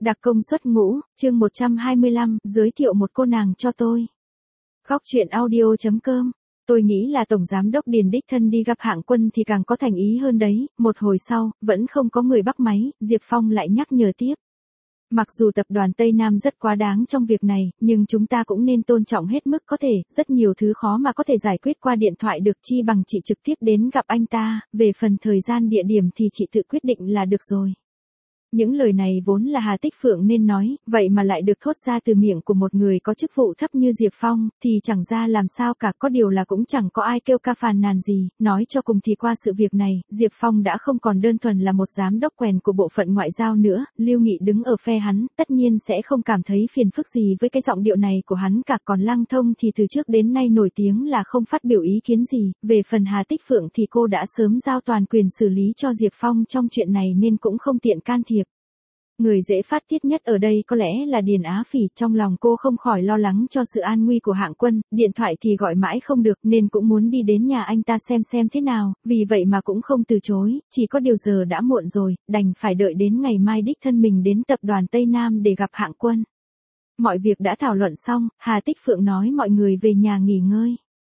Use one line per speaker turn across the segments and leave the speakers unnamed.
Đặc công xuất ngũ, chương 125, giới thiệu một cô nàng cho tôi. Góc truyện audio.com. Tôi nghĩ là Tổng Giám đốc Điền đích thân đi gặp Hạng Quân thì càng có thành ý hơn đấy. Một hồi sau, vẫn không có người bắt máy, Diệp Phong lại nhắc nhở tiếp. Mặc dù tập đoàn Tây Nam rất quá đáng trong việc này, nhưng chúng ta cũng nên tôn trọng hết mức có thể, rất nhiều thứ khó mà có thể giải quyết qua điện thoại được, chi bằng chị trực tiếp đến gặp anh ta, về phần thời gian địa điểm thì chị tự quyết định là được rồi. Những lời này vốn là Hà Tích Phượng nên nói, vậy mà lại được thốt ra từ miệng của một người có chức vụ thấp như Diệp Phong, thì chẳng ra làm sao cả, có điều là cũng chẳng có ai kêu ca phàn nàn gì, nói cho cùng thì qua sự việc này, Diệp Phong đã không còn đơn thuần là một giám đốc quèn của bộ phận ngoại giao nữa, Lưu Nghị đứng ở phe hắn, tất nhiên sẽ không cảm thấy phiền phức gì với cái giọng điệu này của hắn cả, còn Lăng Thông thì từ trước đến nay nổi tiếng là không phát biểu ý kiến gì, về phần Hà Tích Phượng thì cô đã sớm giao toàn quyền xử lý cho Diệp Phong trong chuyện này nên cũng không tiện can thiệp. Người dễ phát tiết nhất ở đây có lẽ là Điền Á Phỉ, trong lòng cô không khỏi lo lắng cho sự an nguy của Hạng Quân, điện thoại thì gọi mãi không được nên cũng muốn đi đến nhà anh ta xem thế nào, vì vậy mà cũng không từ chối, chỉ có điều giờ đã muộn rồi, đành phải đợi đến ngày mai đích thân mình đến tập đoàn Tây Nam để gặp Hạng Quân. Mọi việc đã thảo luận xong, Hà Tích Phượng nói mọi người về nhà nghỉ ngơi.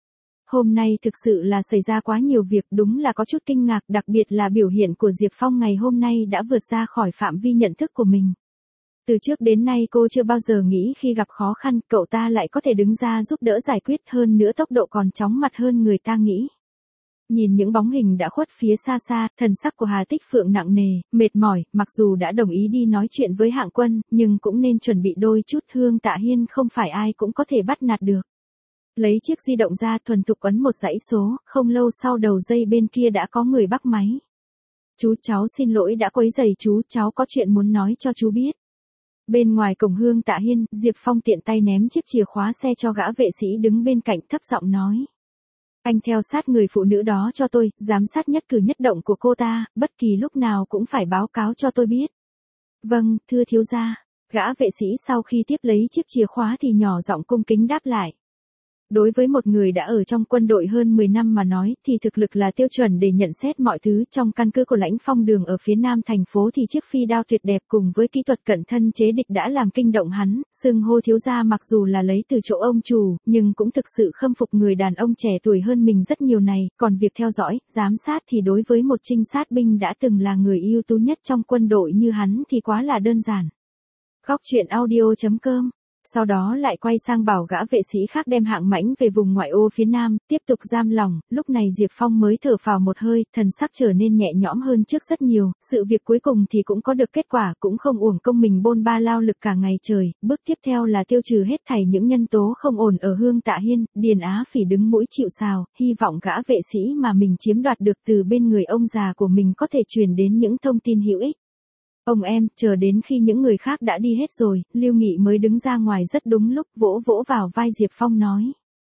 Hôm nay thực sự là xảy ra quá nhiều việc, đúng là có chút kinh ngạc, đặc biệt là biểu hiện của Diệp Phong ngày hôm nay đã vượt ra khỏi phạm vi nhận thức của mình. Từ trước đến nay cô chưa bao giờ nghĩ khi gặp khó khăn, cậu ta lại có thể đứng ra giúp đỡ giải quyết, hơn nữa tốc độ còn chóng mặt hơn người ta nghĩ. Nhìn những bóng hình đã khuất phía xa xa, thần sắc của Hà Tích Phượng nặng nề, mệt mỏi, mặc dù đã đồng ý đi nói chuyện với Hạng Quân, nhưng cũng nên chuẩn bị đôi chút, Hương Tạ Hiên không phải ai cũng có thể bắt nạt được. Lấy chiếc di động ra thuần thục ấn một dãy số, không lâu sau đầu dây bên kia đã có người bắt máy. Chú, cháu xin lỗi đã quấy rầy chú, cháu có chuyện muốn nói cho chú biết. Bên ngoài cổng Hương Tạ Hiên, Diệp Phong tiện tay ném chiếc chìa khóa xe cho gã vệ sĩ đứng bên cạnh, thấp giọng nói. Anh theo sát người phụ nữ đó cho tôi, giám sát nhất cử nhất động của cô ta, bất kỳ lúc nào cũng phải báo cáo cho tôi biết. Vâng, thưa thiếu gia. Gã vệ sĩ sau khi tiếp lấy chiếc chìa khóa thì nhỏ giọng cung kính đáp lại. Đối với một người đã ở trong quân đội hơn 10 năm mà nói thì thực lực là tiêu chuẩn để nhận xét mọi thứ. Trong căn cứ của Lãnh Phong Đường ở phía nam thành phố thì chiếc phi đao tuyệt đẹp cùng với kỹ thuật cận thân chế địch đã làm kinh động hắn, xưng hô thiếu gia mặc dù là lấy từ chỗ ông chủ, nhưng cũng thực sự khâm phục người đàn ông trẻ tuổi hơn mình rất nhiều này, còn việc theo dõi, giám sát thì đối với một trinh sát binh đã từng là người ưu tú nhất trong quân đội như hắn thì quá là đơn giản. Góc truyện audio.com. Sau đó lại quay sang bảo gã vệ sĩ khác đem Hạng Mãnh về vùng ngoại ô phía nam, tiếp tục giam lỏng, lúc này Diệp Phong mới thở phào một hơi, thần sắc trở nên nhẹ nhõm hơn trước rất nhiều, sự việc cuối cùng thì cũng có được kết quả, cũng không uổng công mình bôn ba lao lực cả ngày trời, bước tiếp theo là tiêu trừ hết thảy những nhân tố không ổn ở Hương Tạ Hiên, Điền Á Phỉ đứng mũi chịu sào, hy vọng gã vệ sĩ mà mình chiếm đoạt được từ bên người ông già của mình có thể truyền đến những thông tin hữu ích. Ông em, chờ đến khi những người khác đã đi hết rồi, Lưu Nghị mới đứng ra ngoài rất đúng lúc, vỗ vỗ vào vai Diệp Phong nói.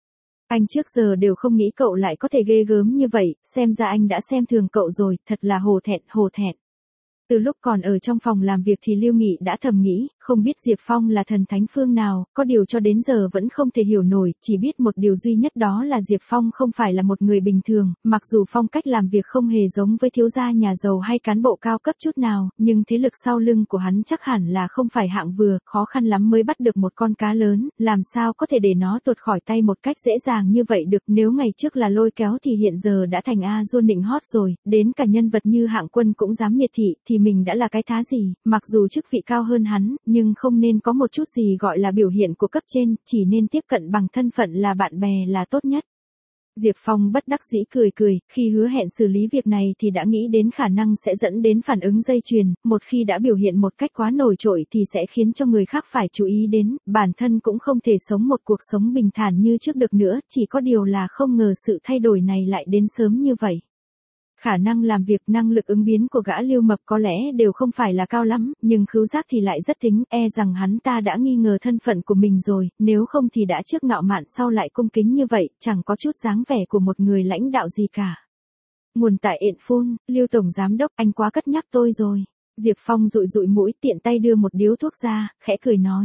Anh trước giờ đều không nghĩ cậu lại có thể ghê gớm như vậy, xem ra anh đã xem thường cậu rồi, thật là hổ thẹn. Từ lúc còn ở trong phòng làm việc thì Lưu Nghị đã thầm nghĩ, không biết Diệp Phong là thần thánh phương nào, có điều cho đến giờ vẫn không thể hiểu nổi, chỉ biết một điều duy nhất đó là Diệp Phong không phải là một người bình thường, mặc dù phong cách làm việc không hề giống với thiếu gia nhà giàu hay cán bộ cao cấp chút nào, nhưng thế lực sau lưng của hắn chắc hẳn là không phải hạng vừa, khó khăn lắm mới bắt được một con cá lớn, làm sao có thể để nó tuột khỏi tay một cách dễ dàng như vậy được, nếu ngày trước là lôi kéo thì hiện giờ đã thành A Dua nịnh hót rồi, đến cả nhân vật như Hạng Quân cũng dám miệt thị, thì mình đã là cái thá gì, mặc dù chức vị cao hơn hắn, nhưng không nên có một chút gì gọi là biểu hiện của cấp trên, chỉ nên tiếp cận bằng thân phận là bạn bè là tốt nhất. Diệp Phong bất đắc dĩ cười, khi hứa hẹn xử lý việc này thì đã nghĩ đến khả năng sẽ dẫn đến phản ứng dây chuyền, một khi đã biểu hiện một cách quá nổi trội thì sẽ khiến cho người khác phải chú ý đến, bản thân cũng không thể sống một cuộc sống bình thản như trước được nữa, chỉ có điều là không ngờ sự thay đổi này lại đến sớm như vậy. Khả năng làm việc, năng lực ứng biến của gã Lưu Mập có lẽ đều không phải là cao lắm, nhưng khứu giác thì lại rất thính, rằng hắn ta đã nghi ngờ thân phận của mình rồi, nếu không thì đã trước ngạo mạn sau lại cung kính như vậy, chẳng có chút dáng vẻ của một người lãnh đạo gì cả. Nguồn tại Info, Lưu Tổng Giám Đốc, anh quá cất nhắc tôi rồi. Diệp Phong dụi mũi, tiện tay đưa một điếu thuốc ra, khẽ cười nói.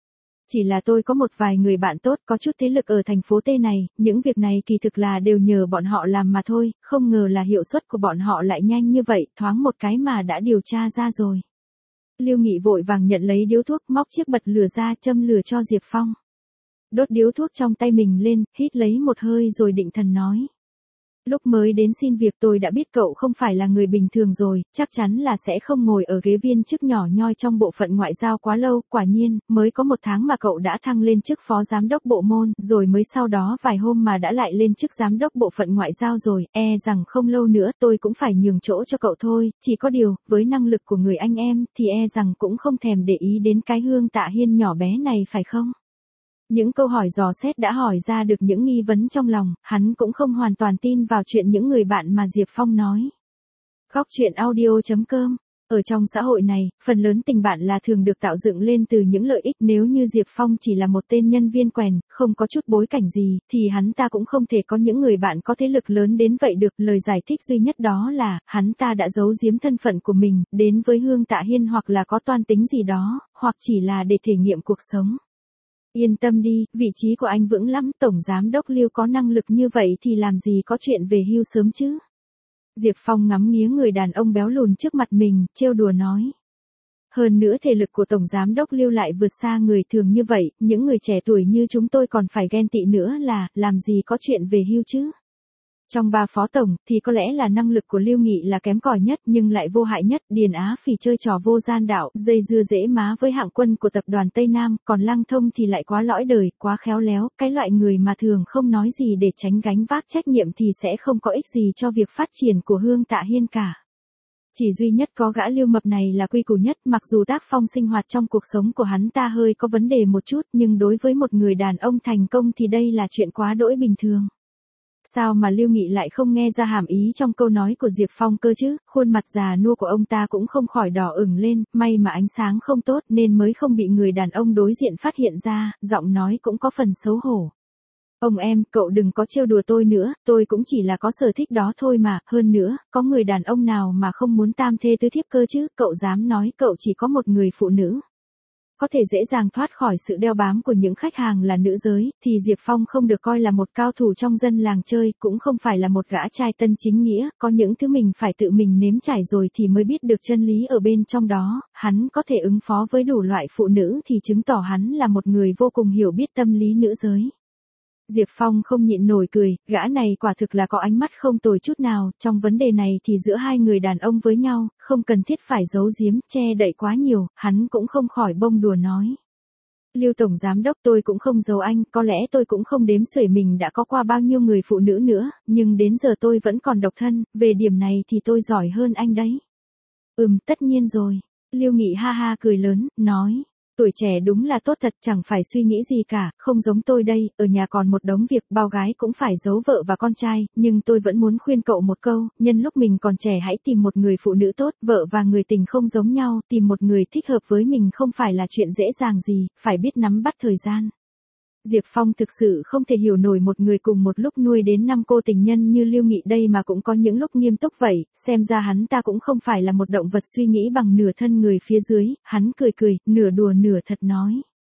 Chỉ là tôi có một vài người bạn tốt có chút thế lực ở thành phố T này, những việc này kỳ thực là đều nhờ bọn họ làm mà thôi, không ngờ là hiệu suất của bọn họ lại nhanh như vậy, thoáng một cái mà đã điều tra ra rồi. Lưu Nghị vội vàng nhận lấy điếu thuốc, móc chiếc bật lửa ra châm lửa cho Diệp Phong. Đốt điếu thuốc trong tay mình lên, hít lấy một hơi rồi định thần nói. Lúc mới đến xin việc tôi đã biết cậu không phải là người bình thường rồi, chắc chắn là sẽ không ngồi ở ghế viên chức nhỏ nhoi trong bộ phận ngoại giao quá lâu. Quả nhiên, mới có 1 tháng mà cậu đã thăng lên chức phó giám đốc bộ môn, rồi mới sau đó vài hôm mà đã lại lên chức giám đốc bộ phận ngoại giao rồi, rằng không lâu nữa tôi cũng phải nhường chỗ cho cậu thôi, chỉ có điều, với năng lực của người anh em, thì rằng cũng không thèm để ý đến cái Hương Tạ Hiên nhỏ bé này phải không? Những câu hỏi dò xét đã hỏi ra được những nghi vấn trong lòng, hắn cũng không hoàn toàn tin vào chuyện những người bạn mà Diệp Phong nói. Góc truyện audio.com. Ở trong xã hội này, phần lớn tình bạn là thường được tạo dựng lên từ những lợi ích. Nếu như Diệp Phong chỉ là một tên nhân viên quèn, không có chút bối cảnh gì, thì hắn ta cũng không thể có những người bạn có thế lực lớn đến vậy được. Lời giải thích duy nhất đó là, hắn ta đã giấu giếm thân phận của mình, đến với Hương Tạ Hiên hoặc là có toan tính gì đó, hoặc chỉ là để thể nghiệm cuộc sống. Yên tâm đi, vị trí của anh vững lắm, Tổng Giám đốc Lưu có năng lực như vậy thì làm gì có chuyện về hưu sớm chứ. Diệp Phong ngắm nghía người đàn ông béo lùn trước mặt mình, trêu đùa nói. Hơn nữa thể lực của Tổng Giám đốc Lưu lại vượt xa người thường như vậy, những người trẻ tuổi như chúng tôi còn phải ghen tị nữa là, làm gì có chuyện về hưu chứ. Trong 3 phó tổng, thì có lẽ là năng lực của Lưu Nghị là kém cỏi nhất nhưng lại vô hại nhất. Điền Á Phỉ chơi trò vô gian đạo, dây dưa dễ má với hạng quân của tập đoàn Tây Nam, còn Lăng Thông thì lại quá lõi đời, quá khéo léo, cái loại người mà thường không nói gì để tránh gánh vác trách nhiệm thì sẽ không có ích gì cho việc phát triển của Hương Tạ Hiên cả. Chỉ duy nhất có gã Lưu Mập này là quy củ nhất, mặc dù tác phong sinh hoạt trong cuộc sống của hắn ta hơi có vấn đề một chút, nhưng đối với một người đàn ông thành công thì đây là chuyện quá đỗi bình thường. Sao mà Lưu Nghị lại không nghe ra hàm ý trong câu nói của Diệp Phong cơ chứ, khuôn mặt già nua của ông ta cũng không khỏi đỏ ửng lên, may mà ánh sáng không tốt nên mới không bị người đàn ông đối diện phát hiện ra, giọng nói cũng có phần xấu hổ. Ông em, cậu đừng có trêu đùa tôi nữa, tôi cũng chỉ là có sở thích đó thôi mà, hơn nữa, có người đàn ông nào mà không muốn tam thê tứ thiếp cơ chứ, cậu dám nói cậu chỉ có một người phụ nữ. Có thể dễ dàng thoát khỏi sự đeo bám của những khách hàng là nữ giới, thì Diệp Phong không được coi là một cao thủ trong dân làng chơi, cũng không phải là một gã trai tân chính nghĩa, có những thứ mình phải tự mình nếm trải rồi thì mới biết được chân lý ở bên trong đó. Hắn có thể ứng phó với đủ loại phụ nữ thì chứng tỏ hắn là một người vô cùng hiểu biết tâm lý nữ giới. Diệp Phong không nhịn nổi cười, gã này quả thực là có ánh mắt không tồi chút nào, trong vấn đề này thì giữa hai người đàn ông với nhau, không cần thiết phải giấu giếm, che đậy quá nhiều, hắn cũng không khỏi bông đùa nói. Lưu Tổng Giám đốc, tôi cũng không giấu anh, có lẽ tôi cũng không đếm xuể mình đã có qua bao nhiêu người phụ nữ nữa, nhưng đến giờ tôi vẫn còn độc thân, về điểm này thì tôi giỏi hơn anh đấy. Tất nhiên rồi. Lưu Nghị ha ha cười lớn, nói. Tuổi trẻ đúng là tốt thật, chẳng phải suy nghĩ gì cả, không giống tôi đây, ở nhà còn một đống việc, bao gái cũng phải giấu vợ và con trai, nhưng tôi vẫn muốn khuyên cậu một câu, nhân lúc mình còn trẻ hãy tìm một người phụ nữ tốt, vợ và người tình không giống nhau, tìm một người thích hợp với mình không phải là chuyện dễ dàng gì, phải biết nắm bắt thời gian. Diệp Phong thực sự không thể hiểu nổi một người cùng một lúc nuôi đến 5 cô tình nhân như Lưu Nghị đây mà cũng có những lúc nghiêm túc vậy, xem ra hắn ta cũng không phải là một động vật suy nghĩ bằng nửa thân người phía dưới, hắn cười cười, nửa đùa nửa thật nói.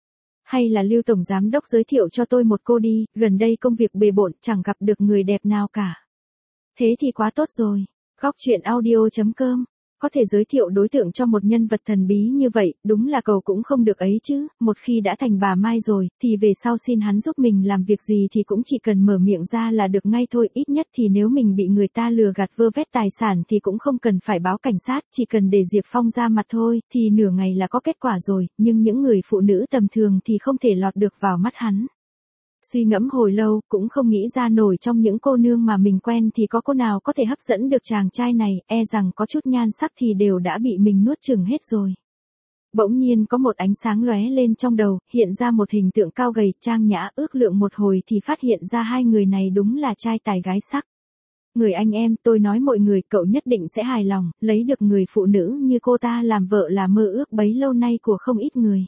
Hay là Lưu Tổng Giám đốc giới thiệu cho tôi một cô đi, gần đây công việc bề bộn chẳng gặp được người đẹp nào cả. Thế thì quá tốt rồi. Góc truyện audio.com. Có thể giới thiệu đối tượng cho một nhân vật thần bí như vậy, đúng là cầu cũng không được ấy chứ, một khi đã thành bà Mai rồi, thì về sau xin hắn giúp mình làm việc gì thì cũng chỉ cần mở miệng ra là được ngay thôi, ít nhất thì nếu mình bị người ta lừa gạt vơ vét tài sản thì cũng không cần phải báo cảnh sát, chỉ cần để Diệp Phong ra mặt thôi, thì nửa ngày là có kết quả rồi, nhưng những người phụ nữ tầm thường thì không thể lọt được vào mắt hắn. Suy ngẫm hồi lâu, cũng không nghĩ ra nổi trong những cô nương mà mình quen thì có cô nào có thể hấp dẫn được chàng trai này, rằng có chút nhan sắc thì đều đã bị mình nuốt chửng hết rồi. Bỗng nhiên có một ánh sáng lóe lên trong đầu, hiện ra một hình tượng cao gầy, trang nhã, ước lượng một hồi thì phát hiện ra hai người này đúng là trai tài gái sắc. Người anh em, tôi nói mọi người, cậu nhất định sẽ hài lòng, lấy được người phụ nữ như cô ta làm vợ là mơ ước bấy lâu nay của không ít người.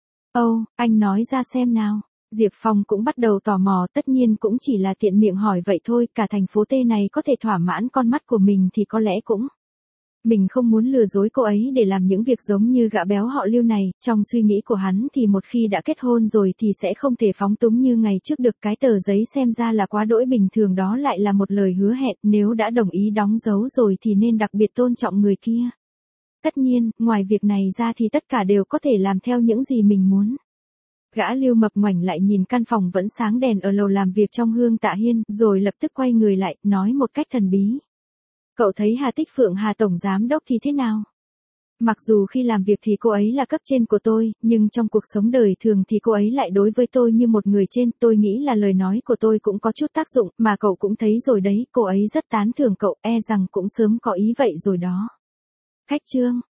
Anh nói ra xem nào. Diệp Phong cũng bắt đầu tò mò, tất nhiên cũng chỉ là tiện miệng hỏi vậy thôi, cả thành phố T này có thể thỏa mãn con mắt của mình thì có lẽ cũng. Mình không muốn lừa dối cô ấy để làm những việc giống như gã béo họ Lưu này, trong suy nghĩ của hắn thì một khi đã kết hôn rồi thì sẽ không thể phóng túng như ngày trước được, cái tờ giấy xem ra là quá đỗi bình thường đó lại là một lời hứa hẹn, nếu đã đồng ý đóng dấu rồi thì nên đặc biệt tôn trọng người kia. Tất nhiên, ngoài việc này ra thì tất cả đều có thể làm theo những gì mình muốn. Gã Lưu mập ngoảnh lại nhìn căn phòng vẫn sáng đèn ở lầu làm việc trong Hương Tạ Hiên, rồi lập tức quay người lại, nói một cách thần bí. Cậu thấy Hà Tích Phượng Hà tổng giám đốc thì thế nào? Mặc dù khi làm việc thì cô ấy là cấp trên của tôi, nhưng trong cuộc sống đời thường thì cô ấy lại đối với tôi như một người trên. Tôi nghĩ là lời nói của tôi cũng có chút tác dụng, mà cậu cũng thấy rồi đấy, cô ấy rất tán thưởng cậu, e rằng cũng sớm có ý vậy rồi đó. Khách Trương.